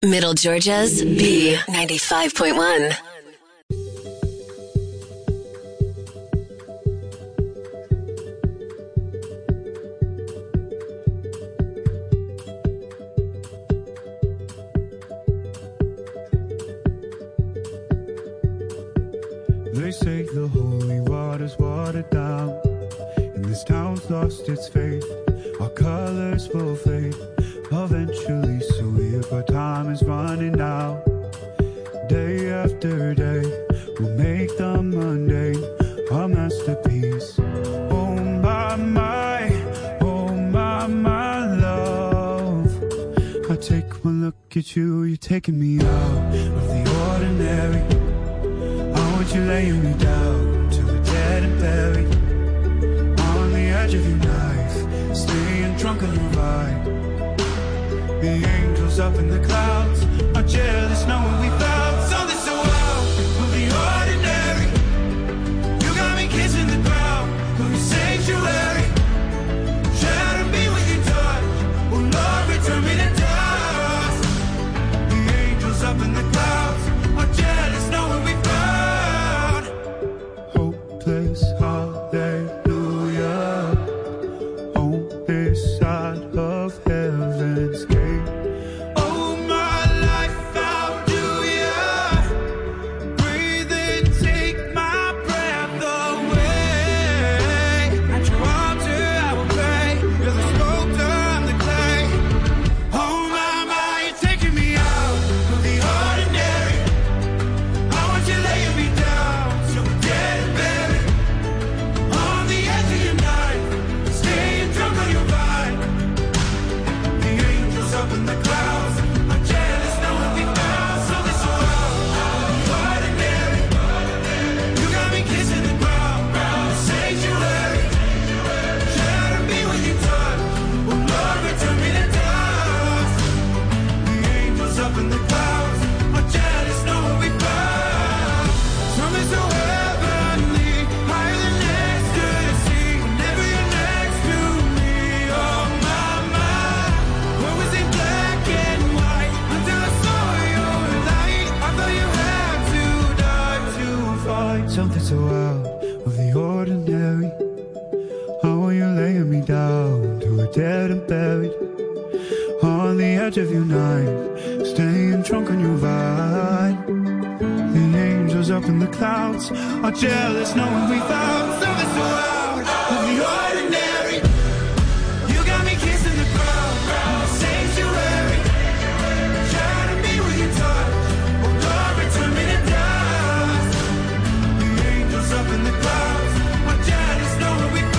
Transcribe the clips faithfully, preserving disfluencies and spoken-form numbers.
Middle Georgia's B ninety-five point one. They say the holy water's watered down, and this town's lost its faith. Our colors will fade eventually, so weird, but time is running out. Day after day, we'll make the mundane a masterpiece. Oh my, my, oh my, my love. I take one look at you, you're taking me out of the ordinary. I want you laying me down till we're dead and buried, on the edge of your knife, staying drunk on your ride. The angels up in the clouds are jealous knowing we found something so out of the ordinary. You got me kissing the ground of your sanctuary. Shadow me with your touch, oh Lord, return me to dust. The angels up in the clouds are jealous knowing we found hopeless hallelujah on this side of heaven's gate. Something so out of the ordinary. How are you laying me down till we're dead and buried, on the edge of your knife, staying drunk on your ride. The angels up in the clouds are jealous knowing we found something so out of the ordinary. You got me kissing the ground in the sanctuary. Shadow me with your touch, oh Lord, return me to dust. Up in the clouds, my jealous knowing we found.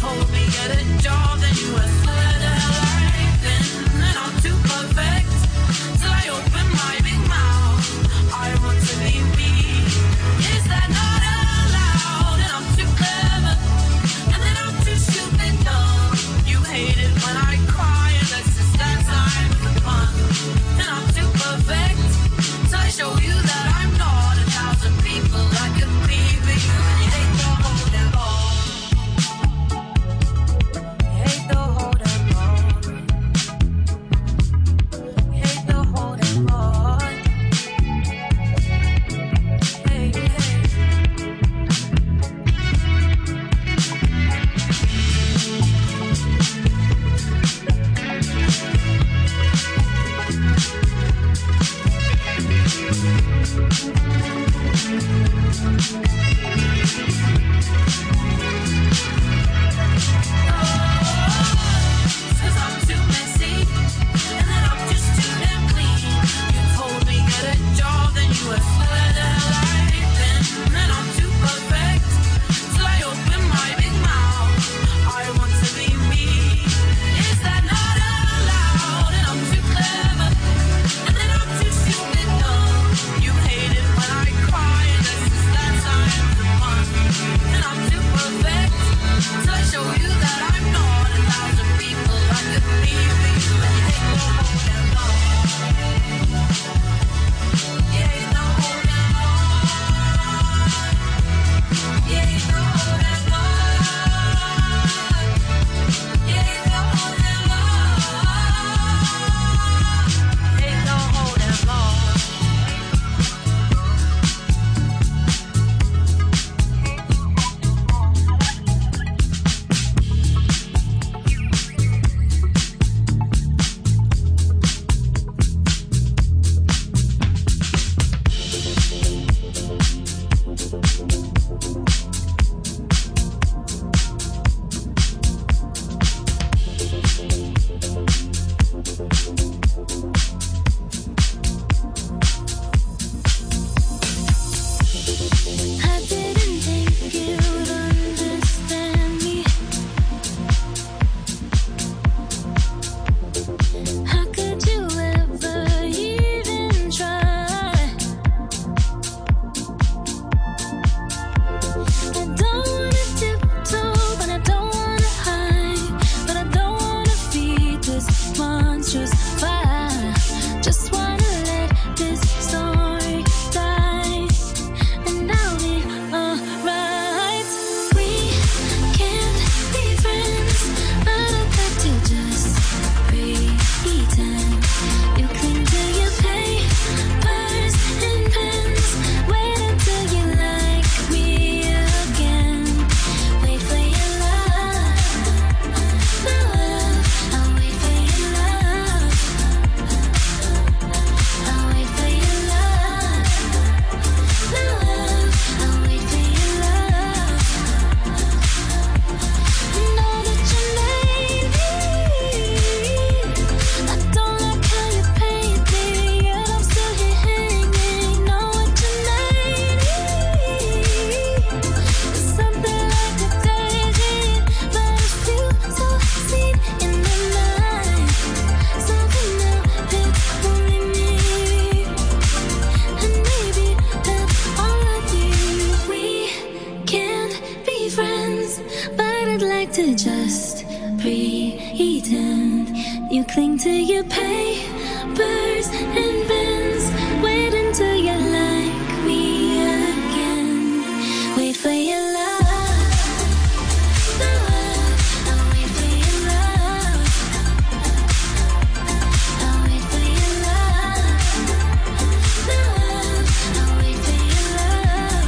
told me get a job, then you were swear the hell I've been. And I'm too perfect till I open my big mouth. I want to be me. Is that not allowed? And I'm too clever, and then I'm too stupid dumb. You hate it when I cry, and that's just that time of the month. And I'm too perfect till I show you that I'm not a thousand people I could be, but you and you hate the whole damn ball. You hate the whole damn ball. You hate the whole damn ball. Hey, hey. Cause I'm too messy, and then I'm just too damn clean. You told me get a job, then you were swear the hell I've been. And I'm too perfect till I open my big mouth. I want to be me. Is that not allowed? And I'm too clever, and then I'm too stupid dumb. You hate it when I cry, and that's just that time of the month. And I'm too perfect till I show you that I'm not a thousand people I could be, but you and you hate the whole damn ball. You hate the whole damn ball. You hate the whole damn ball. You hate the whole damn ball. You hate the whole damn ball. I didn't think you'd understand me. How could you ever even try? I don't wanna tiptoe, but I don't wanna hide, but I don't wanna feed this monstrous fire. Just wanna let this story die, and I'll be alright. We can't be friends, but I'd like to just pretend. You cling to your papers and pens. Wait until you like me again. Wait for your love, my love. I'll wait for your love. I'll wait for your love, my love. I'll wait for your love. Know that you made me. I don't like how you paint me, yet I'm still here hanging. Know what you made me. It's something like a daydream, but it feels so seen in my mind. Something now it's only me, and maybe that's all I need. We can't be friends, but I'd like to just pretend. You cling to your papers and pens. Wait until you like me again. Wait for your love, my love. I'll wait for your love. I'll wait for your love, my love. I'll wait for your love.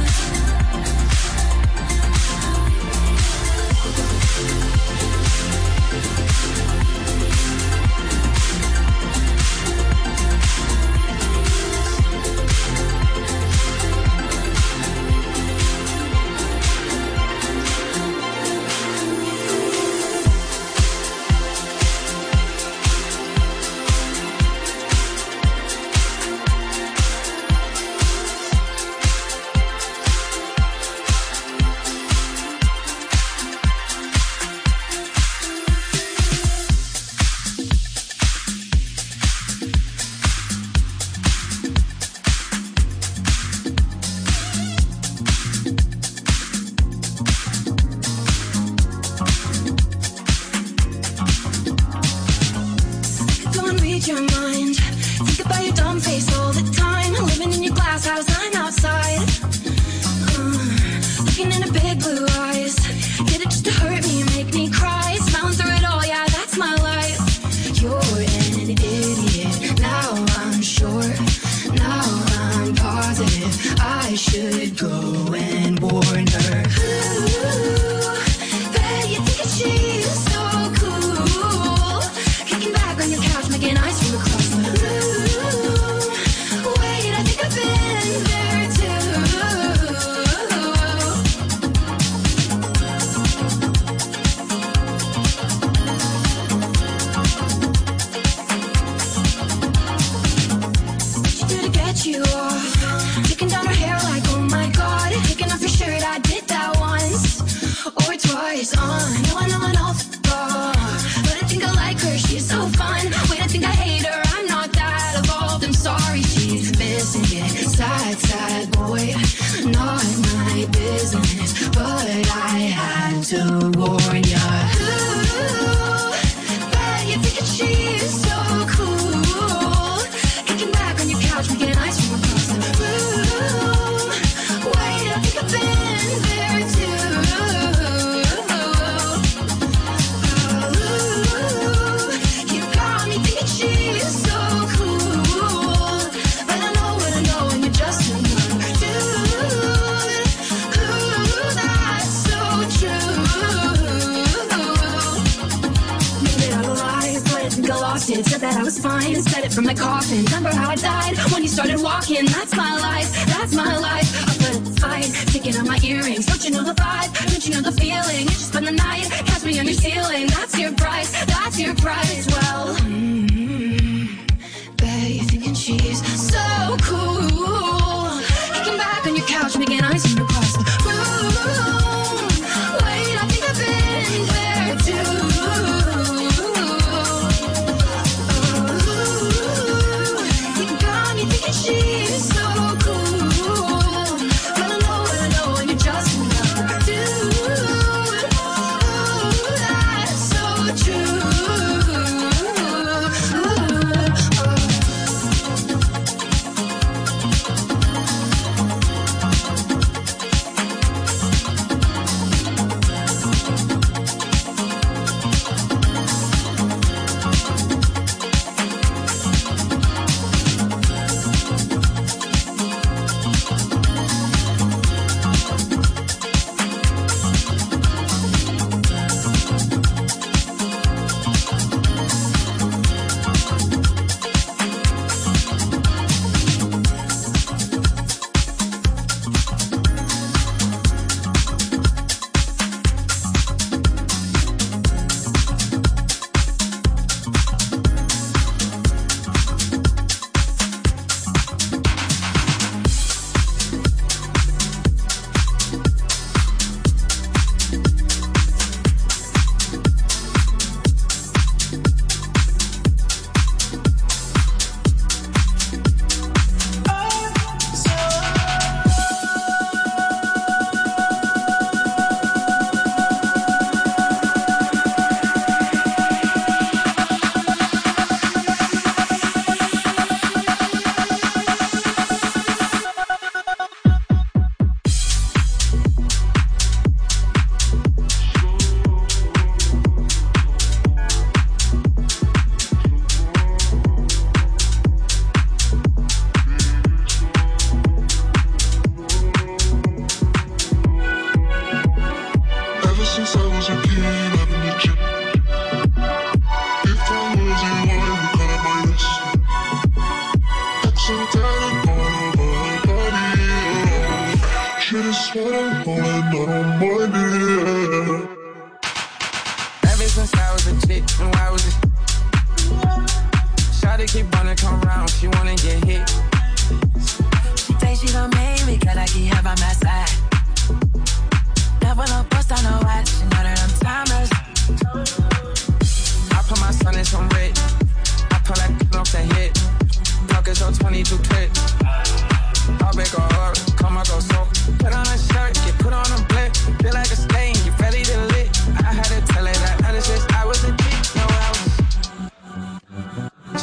your mind. Think about your dumb face all the time. Living in your glass house, I'm outside. Uh, looking into big blue eyes. Did it just to hurt me, make me cry. Smiling through it all, yeah, that's my life. You're an idiot, now I'm sure. Now I'm positive I should go and warn her. Ooh, bet you think that she's so cool. Kicking back on your couch, making ice from across the room. Wait, I think I've been there you off, taking down her hair like, oh my god, taking off your shirt, I did that once or twice on no one, no one else. But I think I like her, she's so fun. Wait, I think I hate her, I'm not that evolved. I'm sorry, she's missing it. Sad, sad boy, not my business, but I had to warn ya. Ooh, bet you think that she's so cool. Kicking back on your couch, making ice from across the room. Wait, I think I've been there too. Ooh, you got me thinking she's so cool. But I know what I know, and you're just another dude. Ooh, that's so true. Made it out alive, but I think I lost it. Said that I was fine and said it from the coffin. Remember how I died when you started walking? That's my life, that's my life. I put a fight, taking out my earrings. Don't you know the vibe? Don't you know the feeling? You just spend the night, catch me on your ceiling. That's your price, that's your price. Well, mm-hmm. Bet you're thinking she's so cool. Kicking back on your couch, making ice from across the room. Wait, I think I've been there too. She's so cool, but I know what I know, and you're just another dude. Ooh, that's so true.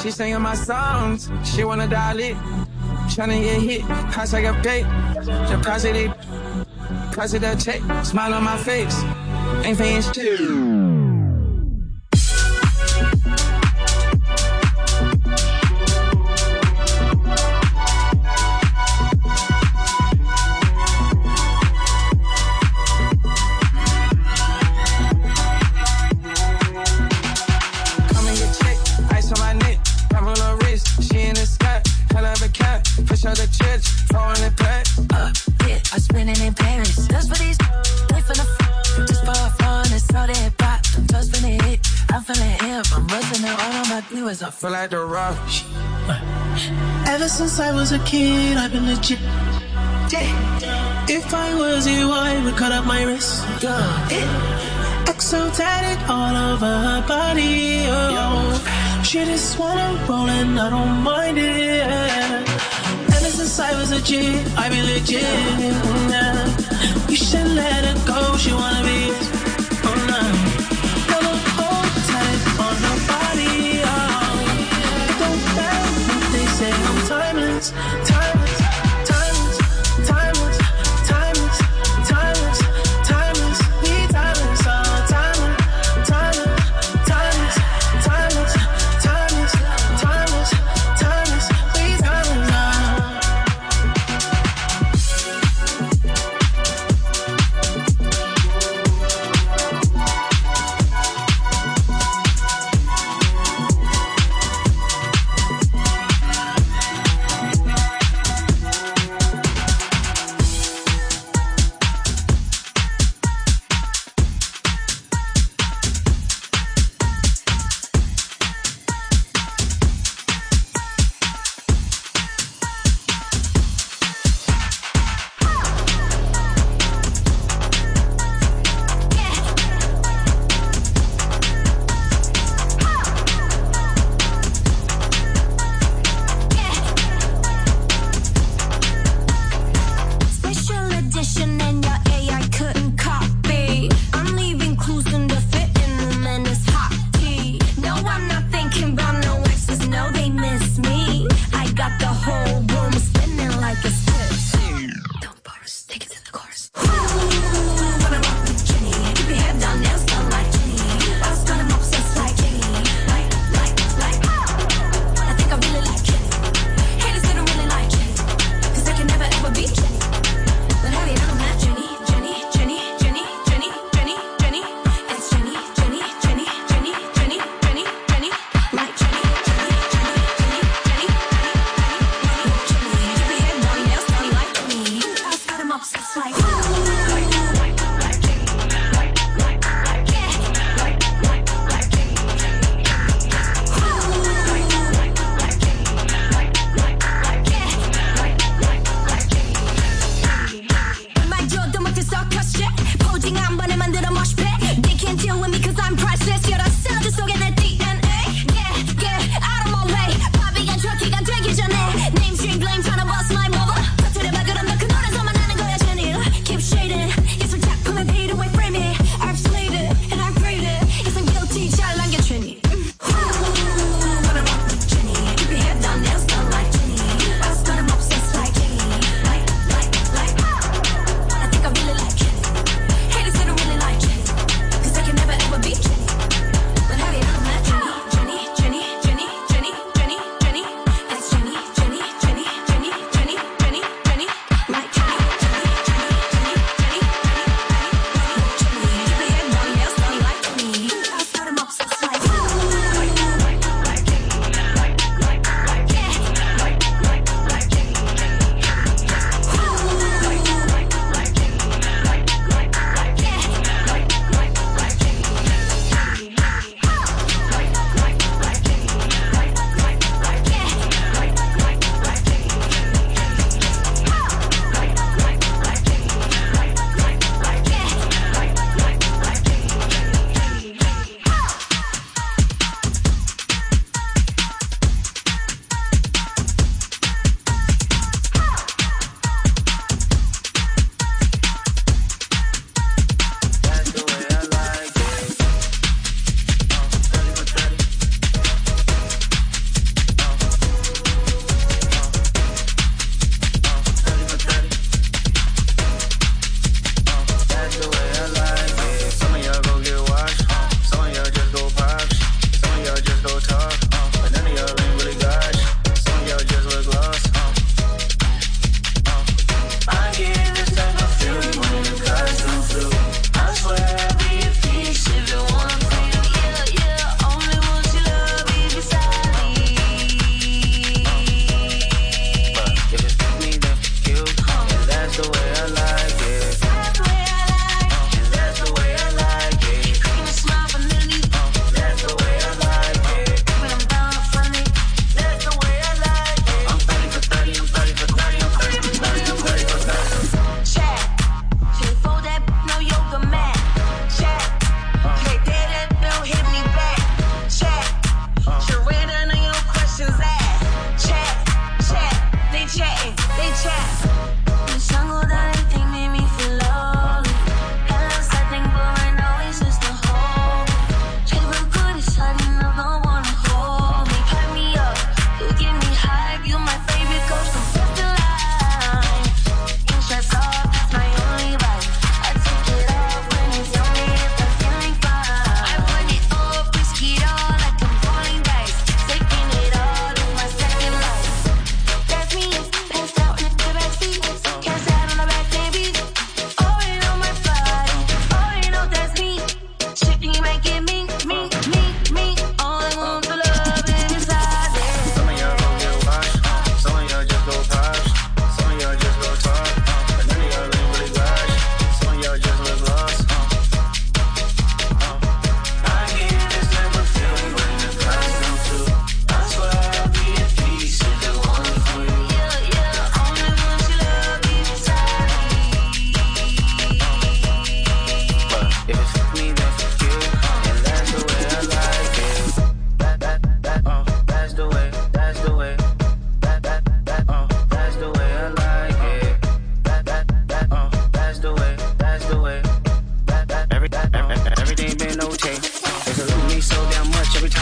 She singing my songs, she wanna dial it. Tryna get hit, pass like a pay. The price of the, price of the check, smile on my face. Ain't paying shit. The church, throwing it back. Up, yeah, I'm spinning in Paris. Just for these, they finna f- just for fun. It's all that pop. I'm just finna hit. I'm feeling hip. I'm busting it all on my viewers. I feel like the rush. Ever since I was a kid, I've been legit. Yeah. If I was you, I would cut up my wrist. Yeah. X O tatted all over her body. Oh. She just wanna roll and I don't mind it. Since I was a G, I be legit. Nah. You should let her go. She wanna be. Oh no. Wanna hold tight on her body. Oh. It don't matter what they say. I'm timeless, timeless, timeless, timeless, timeless, timeless, timeless. We timeless, oh timeless, timeless, timeless, timeless, timeless, timeless, timeless. We timeless, oh.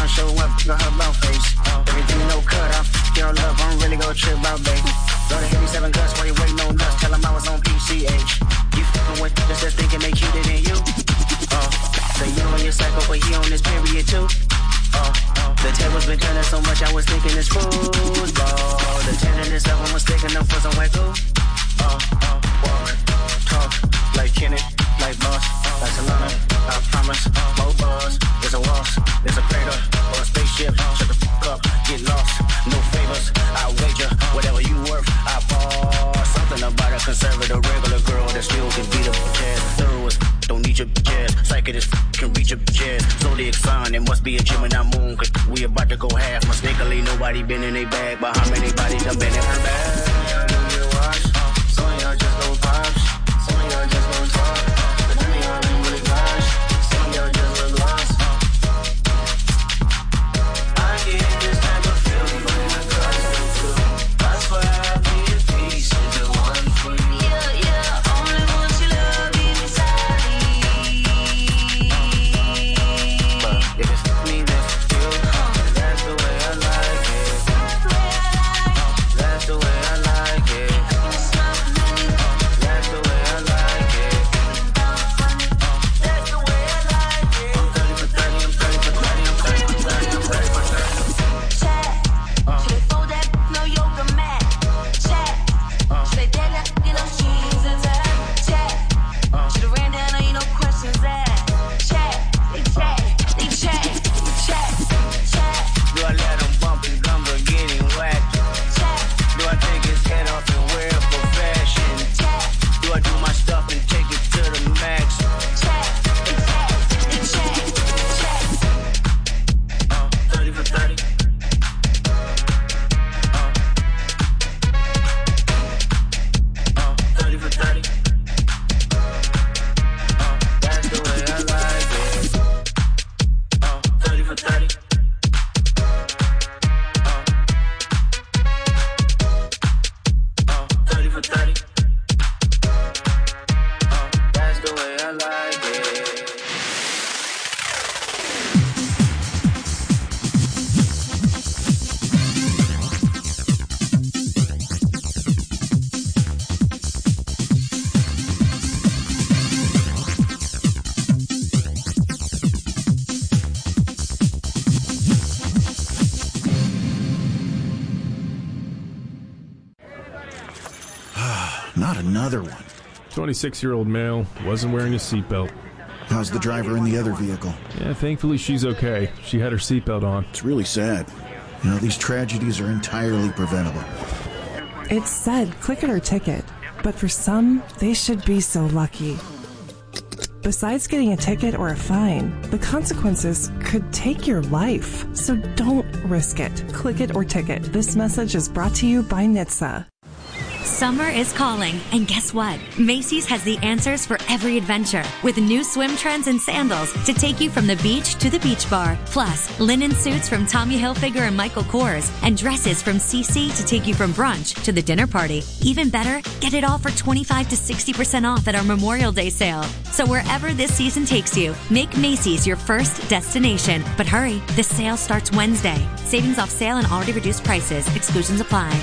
down, show up, got her bone face. Everything no cut off, your love, I don't really go trip out, babe. Gonna hit me seven guts while you waiting on us. Tell them I was on P C H. You fucking with just just thinking they cuter than you. Oh, so you on your cycle, but he on this period too. Oh, oh, the tables been turning so much, I was thinking it's football. The tenderness of them was sticking up for some white glue. Oh, oh, walk, talk, like Kenny, like boss, like Solana. I promise, more bars. There's a waltz, there's a crater, or a spaceship. Shut the fuck up, get lost. No favors, I wager. Whatever you worth, I fall. Something about a conservative regular girl that still can beat up jazz. Thorough as don't need your jazz. Psychic as can reach your jazz. Zodiac sign, it must be a Gemini moon. Cause we about to go half. Mistakenly, nobody been in a bag. But how many bodies done been in her bag? Some of y'all do get washed. Some of y'all just go pops. Some of y'all just go talk. But none of y'all ain't really gosh. Some of y'all just look lost. I get this type of feeling when I cross you too. That's why I be at peace with the one for you. Yeah, yeah, only want your love inside me. But if it's me, then it's you. That's the way I like it. That's the way I like it. That's the way I like it. That's the way I like it. I'm thirty for thirty, I'm thirty for thirty, I'm thirty for thirty, I'm thirty for thirty. Chat. Should they fold that no yoga mat? Chat. Should they dare that in those jeans and that? Chat. Should have ran down, ain't no questions asked. Chat. They chat. They chat. Chat. Chat. Do I let him bump his gum but get him whacked? Chat. Do I take his head off and wear it for fashion? Chat. Do I do my stuff and take it to the max? Chat. They chat. They chat. Chat. Uh, thirty for thirty. Uh, uh, thirty for thirty. Uh, that's the way I like it. Uh, thirty for thirty. Uh, uh, thirty for thirty. Uh, that's the way I like it. Not another one. twenty-six-year-old male, wasn't wearing a seatbelt. How's the driver in the other vehicle? Yeah, thankfully she's okay. She had her seatbelt on. It's really sad. You know, these tragedies are entirely preventable. It said click it or ticket, but for some, they should be so lucky. Besides getting a ticket or a fine, the consequences could take your life. So don't risk it. Click it or ticket. This message is brought to you by N H T S A. Summer is calling, and guess what? Macy's has the answers for every adventure, with new swim trends and sandals to take you from the beach to the beach bar. Plus, linen suits from Tommy Hilfiger and Michael Kors, and dresses from C C to take you from brunch to the dinner party. Even better, get it all for twenty-five to sixty percent off at our Memorial Day sale. So wherever this season takes you, make Macy's your first destination. But hurry, the sale starts Wednesday. Savings off sale and already reduced prices. Exclusions apply.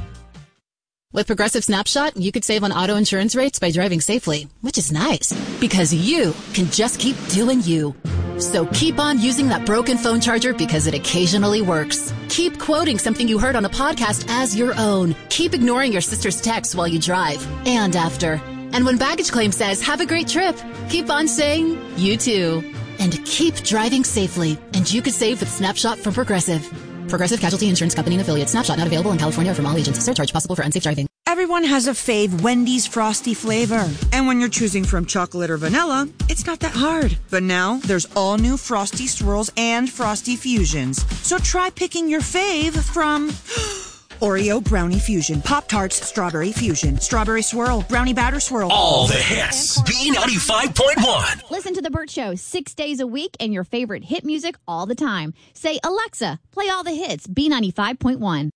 With Progressive Snapshot, you could save on auto insurance rates by driving safely, which is nice because you can just keep doing you. So keep on using that broken phone charger because it occasionally works. Keep quoting something you heard on a podcast as your own. Keep ignoring your sister's texts while you drive and after. And when baggage claim says, have a great trip, keep on saying, you too. And keep driving safely, and you could save with Snapshot from Progressive. Progressive Casualty Insurance Company and Affiliates. Snapshot not available in California or from all agents. Surcharge possible for unsafe driving. Everyone has a fave Wendy's Frosty flavor. And when you're choosing from chocolate or vanilla, it's not that hard. But now, there's all new Frosty Swirls and Frosty Fusions. So try picking your fave from Oreo Brownie Fusion, Pop-Tarts Strawberry Fusion, Strawberry Swirl, Brownie Batter Swirl. All the hits. B ninety-five point one. Listen to The Burt Show six days a week and your favorite hit music all the time. Say, Alexa, play all the hits. B ninety-five point one.